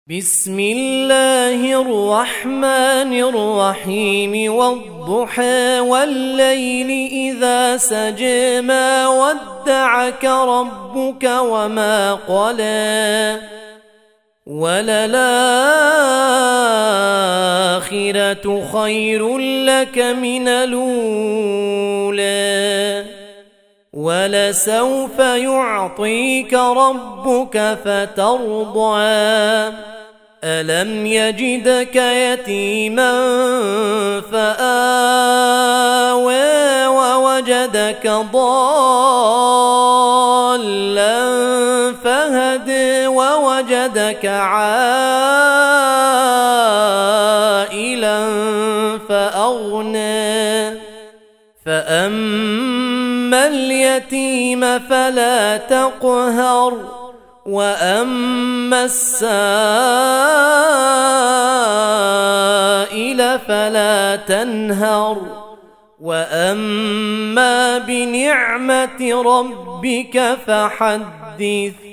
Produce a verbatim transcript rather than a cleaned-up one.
بسم الله الرحمن الرحيم والضحى والليل إذا سجى ما ودعك ربك وما قلى وللآخرة خير لك من الأولى ولسوف يعطيك ربك فترضى ألم يجدك يتيما فآوى ووجدك ضالا فهدى ووجدك عائلا فأغنى فأما اليتيم فلا تقهر وأما السائل فلا تنهر وأما بنعمة ربك فحدث.